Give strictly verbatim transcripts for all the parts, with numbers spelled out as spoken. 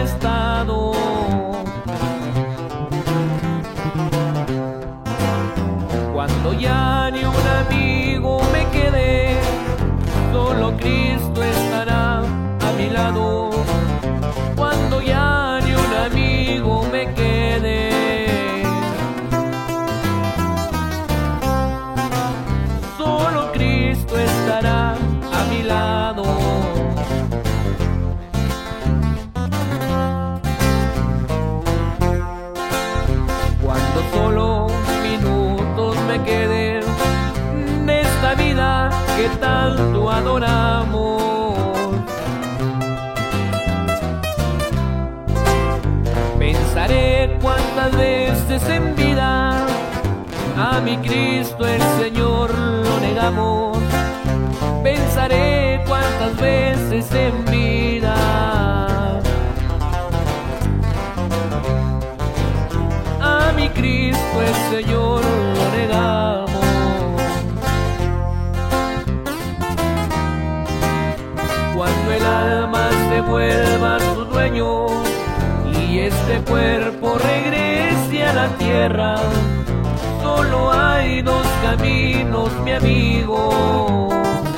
estado. Cuando ya ni un amigo me quede, solo Cristo estará a mi lado. Cuando ya ni un amigo me quede, solo Cristo estará a mi lado. Cuando solo minutos me queden de esta vida que tanto adoramos, pensaré cuántas veces en vida a mi Cristo el Señor lo negamos. Pensaré cuántas veces en vida a mi Cristo el Señor lo negamos. Cuando el alma se vuelva su dueño y este cuerpo regrese a la tierra, solo hay dos caminos, mi amigo: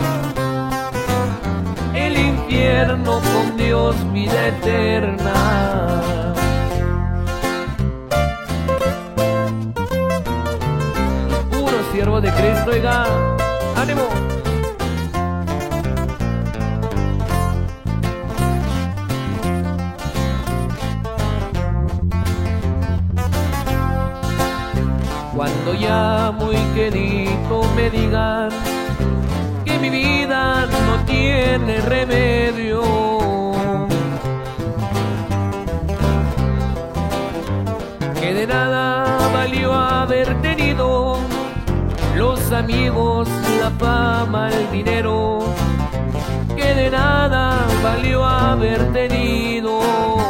el infierno con Dios, vida eterna. Puro siervo de Cristo, oiga, ánimo. Cuando ya muy querido me digan que mi vida no tiene remedio, que de nada valió haber tenido los amigos, la fama, el dinero, que de nada valió haber tenido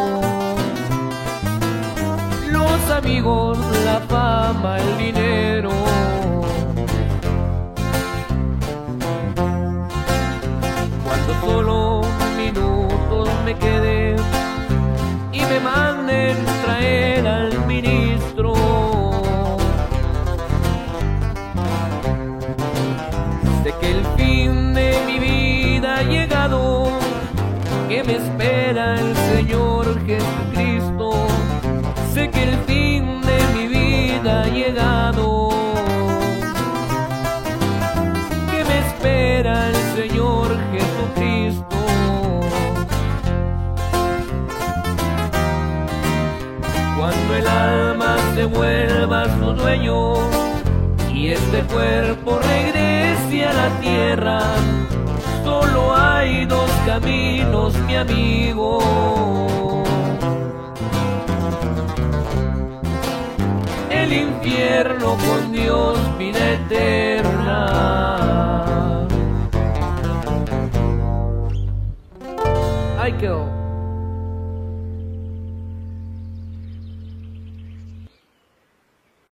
los amigos, la fama, el dinero. Cuando solo minutos me queden y me manden traer al ministro, sé que el fin de mi vida ha llegado, que me espera el Señor Jesucristo. Sé que el fin de mi vida ha llegado, que me espera el Señor Jesucristo. Cuando el alma se vuelva su dueño y este cuerpo regrese a la tierra, solo hay dos caminos, mi amigo: el infierno con Dios, vida eterna. Ahí quedó.